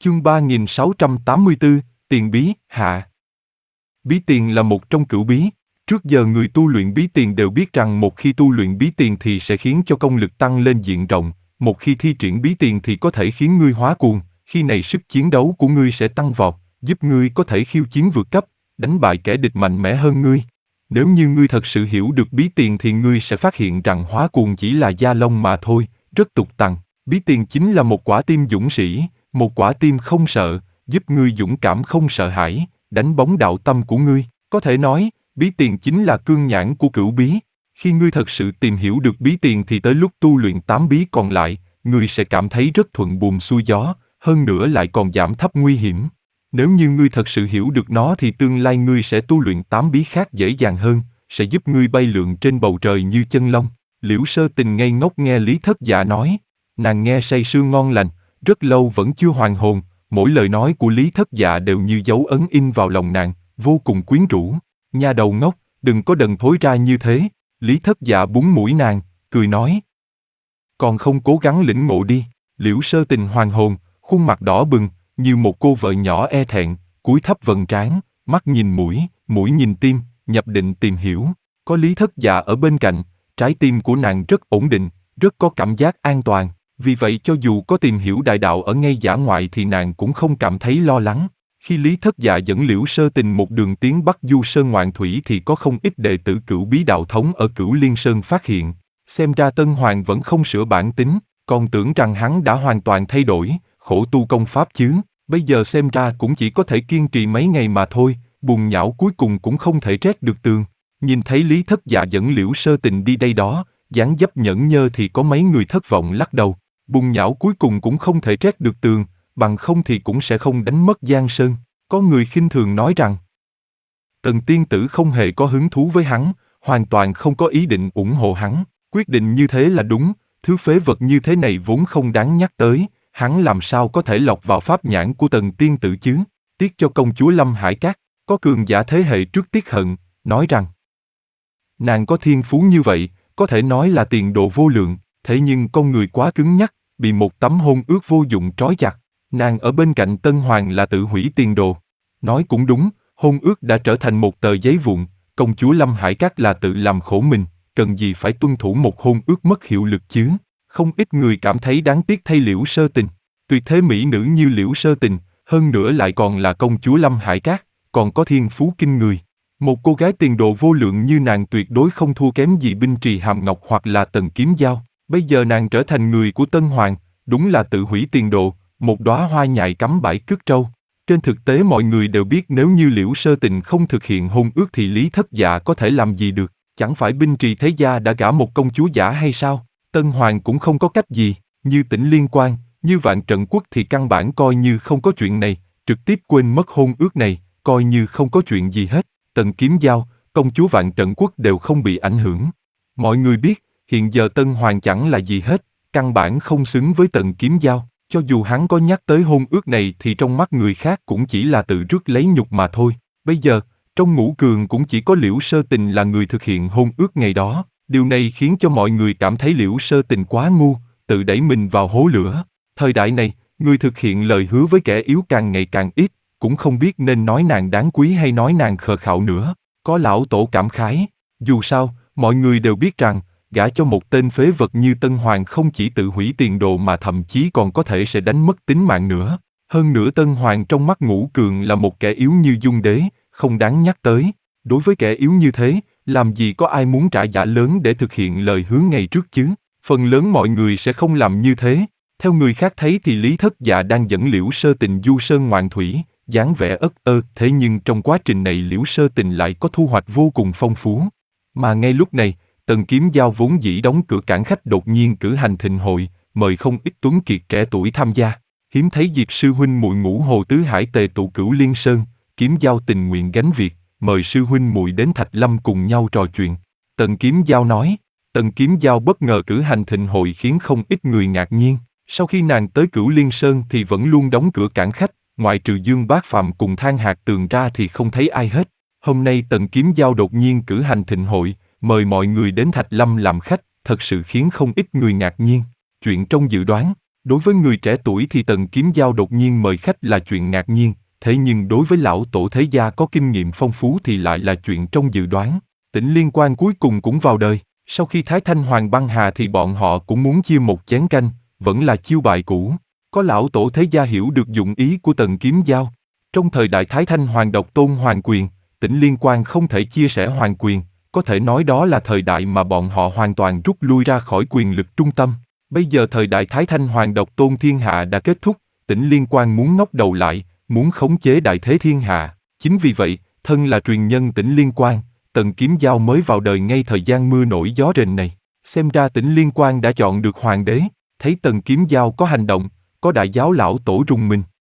Chương 3684, Tiền bí, hạ. Bí tiền là một trong cửu bí. Trước giờ người tu luyện bí tiền đều biết rằng một khi tu luyện bí tiền thì sẽ khiến cho công lực tăng lên diện rộng, một khi thi triển bí tiền thì có thể khiến ngươi hóa cuồng, khi này sức chiến đấu của ngươi sẽ tăng vọt, giúp ngươi có thể khiêu chiến vượt cấp, đánh bại kẻ địch mạnh mẽ hơn ngươi. Nếu như ngươi thật sự hiểu được bí tiền thì ngươi sẽ phát hiện rằng hóa cuồng chỉ là da lông mà thôi, rất tục tằng. Bí tiền chính là một quả tim dũng sĩ, một quả tim không sợ, giúp ngươi dũng cảm không sợ hãi, đánh bóng đạo tâm của ngươi. Có thể nói, bí tiền chính là cương nhãn của cửu bí. Khi ngươi thật sự tìm hiểu được bí tiền thì tới lúc tu luyện 8 bí còn lại, ngươi sẽ cảm thấy rất thuận buồm xuôi gió, hơn nữa lại còn giảm thấp nguy hiểm. Nếu như ngươi thật sự hiểu được nó thì tương lai ngươi sẽ tu luyện 8 bí khác dễ dàng hơn, sẽ giúp ngươi bay lượn trên bầu trời như chân long. Liễu Sơ Tình ngây ngốc nghe Lý Thất Dạ nói, nàng nghe say sưa ngon lành, rất lâu vẫn chưa hoàn hồn, mỗi lời nói của Lý Thất Dạ đều như dấu ấn in vào lòng nàng, vô cùng quyến rũ. Nha đầu ngốc, đừng có đần thối ra như thế. Lý Thất Dạ búng mũi nàng, cười nói. Còn không cố gắng lĩnh ngộ đi. Liễu Sơ Tình hoàn hồn, khuôn mặt đỏ bừng, như một cô vợ nhỏ e thẹn, cúi thấp vầng trán, mắt nhìn mũi, mũi nhìn tim, nhập định tìm hiểu. Có Lý Thất Dạ ở bên cạnh, trái tim của nàng rất ổn định, rất có cảm giác an toàn. Vì vậy cho dù có tìm hiểu đại đạo ở ngay dã ngoại thì nàng cũng không cảm thấy lo lắng. Khi Lý Thất Dạ dẫn Liễu Sơ Tình một đường tiến Bắc Du Sơn ngoạn thủy thì có không ít đệ tử Cửu Bí đạo thống ở Cửu Liên Sơn phát hiện. Xem ra Tân Hoàng vẫn không sửa bản tính, còn tưởng rằng hắn đã hoàn toàn thay đổi, khổ tu công pháp chứ. Bây giờ xem ra cũng chỉ có thể kiên trì mấy ngày mà thôi, bùn nhão cuối cùng cũng không thể trét được tường. Nhìn thấy Lý Thất Dạ dẫn Liễu Sơ Tình đi đây đó, dáng dấp nhẫn nhơ thì có mấy người thất vọng lắc đầu. Bùn nhão cuối cùng cũng không thể trét được tường, bằng không thì cũng sẽ không đánh mất Giang Sơn. Có người khinh thường nói rằng Tần tiên tử không hề có hứng thú với hắn, hoàn toàn không có ý định ủng hộ hắn. Quyết định như thế là đúng, thứ phế vật như thế này vốn không đáng nhắc tới, hắn làm sao có thể lọt vào pháp nhãn của Tần tiên tử chứ. Tiếc cho công chúa Lâm Hải Cát, có cường giả thế hệ trước tiếc hận, nói rằng nàng có thiên phú như vậy, có thể nói là tiền đồ vô lượng, thế nhưng con người quá cứng nhắc, bị một tấm hôn ước vô dụng trói chặt. Nàng ở bên cạnh Tân Hoàng là tự hủy tiền đồ. Nói cũng đúng, hôn ước đã trở thành một tờ giấy vụn, công chúa Lâm Hải Cát là tự làm khổ mình, cần gì phải tuân thủ một hôn ước mất hiệu lực chứ. Không ít người cảm thấy đáng tiếc thay Liễu Sơ Tình. Tuyệt thế mỹ nữ như Liễu Sơ Tình, hơn nữa lại còn là công chúa Lâm Hải Cát, còn có thiên phú kinh người. Một cô gái tiền đồ vô lượng như nàng tuyệt đối không thua kém gì Binh Trì Hàm Ngọc hoặc là Tần Kiếm Giao. Bây giờ nàng trở thành người của Tân Hoàng, đúng là tự hủy tiền đồ, một đóa hoa nhài cắm bãi cất trâu. Trên thực tế mọi người đều biết nếu như Liễu Sơ Tình không thực hiện hôn ước thì Lý Thất Dạ có thể làm gì được, chẳng phải Binh Trì Thế Gia đã gả một công chúa giả hay sao? Tân Hoàng cũng không có cách gì, như Tỉnh Liên Quan, như Vạn Trận Quốc thì căn bản coi như không có chuyện này, trực tiếp quên mất hôn ước này, coi như không có chuyện gì hết. Tần Kiếm Giao, công chúa Vạn Trận Quốc đều không bị ảnh hưởng. Mọi người biết, hiện giờ Tân Hoàng chẳng là gì hết, căn bản không xứng với Tần Kiếm Giao. Cho dù hắn có nhắc tới hôn ước này thì trong mắt người khác cũng chỉ là tự rước lấy nhục mà thôi. Bây giờ, trong ngũ cường cũng chỉ có Liễu Sơ Tình là người thực hiện hôn ước ngày đó. Điều này khiến cho mọi người cảm thấy Liễu Sơ Tình quá ngu, tự đẩy mình vào hố lửa. Thời đại này, người thực hiện lời hứa với kẻ yếu càng ngày càng ít, cũng không biết nên nói nàng đáng quý hay nói nàng khờ khạo nữa. Có lão tổ cảm khái, dù sao, mọi người đều biết rằng, gả cho một tên phế vật như Tân Hoàng không chỉ tự hủy tiền đồ mà thậm chí còn có thể sẽ đánh mất tính mạng nữa. Hơn nữa Tân Hoàng trong mắt ngũ cường là một kẻ yếu như Dung Đế, không đáng nhắc tới. Đối với kẻ yếu như thế, làm gì có ai muốn trả giá lớn để thực hiện lời hứa ngày trước chứ? Phần lớn mọi người sẽ không làm như thế. Theo người khác thấy thì Lý Thất Dạ đang dẫn Liễu Sơ Tình du sơn ngoạn thủy, dáng vẻ ất ơ, thế nhưng trong quá trình này Liễu Sơ Tình lại có thu hoạch vô cùng phong phú. Mà ngay lúc này, Tần Kiếm Giao vốn dĩ đóng cửa cảng khách đột nhiên cử hành thịnh hội, mời không ít tuấn kiệt trẻ tuổi tham gia. Hiếm thấy dịp sư huynh muội Ngũ Hồ Tứ Hải tề tụ Cửu Liên Sơn, Kiếm Giao tình nguyện gánh việc, mời sư huynh muội đến Thạch Lâm cùng nhau trò chuyện. Tần Kiếm Giao nói. Tần Kiếm Giao bất ngờ cử hành thịnh hội khiến không ít người ngạc nhiên. Sau khi nàng tới Cửu Liên Sơn thì vẫn luôn đóng cửa cảng khách, ngoài trừ Dương Bác Phàm cùng Than Hạc Tường ra thì không thấy ai hết. Hôm nay Tần Kiếm Giao đột nhiên cử hành thịnh hội, mời mọi người đến Thạch Lâm làm khách, thật sự khiến không ít người ngạc nhiên. Chuyện trong dự đoán, Đối với người trẻ tuổi thì Tần Kiếm Giao đột nhiên mời khách là chuyện ngạc nhiên, thế nhưng đối với lão tổ thế gia có kinh nghiệm phong phú thì lại là chuyện trong dự đoán. Tỉnh Liên Quan cuối cùng cũng vào đời, sau khi Thái Thanh Hoàng băng hà thì bọn họ cũng muốn chia một chén canh, vẫn là chiêu bài cũ. Có lão tổ thế gia hiểu được dụng ý của Tần Kiếm Giao. Trong thời đại Thái Thanh Hoàng độc tôn hoàng quyền, Tỉnh Liên Quan không thể chia sẻ hoàng quyền, có thể nói đó là thời đại mà bọn họ hoàn toàn rút lui ra khỏi quyền lực trung tâm. Bây giờ thời đại Thái Thanh Hoàng độc tôn thiên hạ đã kết thúc, Tỉnh Liên Quan muốn ngóc đầu lại, muốn khống chế đại thế thiên hạ. Chính vì vậy, thân là truyền nhân Tỉnh Liên Quan, Tần Kiếm Giao mới vào đời ngay thời gian mưa nổi gió rền này. Xem ra Tỉnh Liên Quan đã chọn được hoàng đế, thấy Tần Kiếm Giao có hành động, có đại giáo lão tổ rùng mình.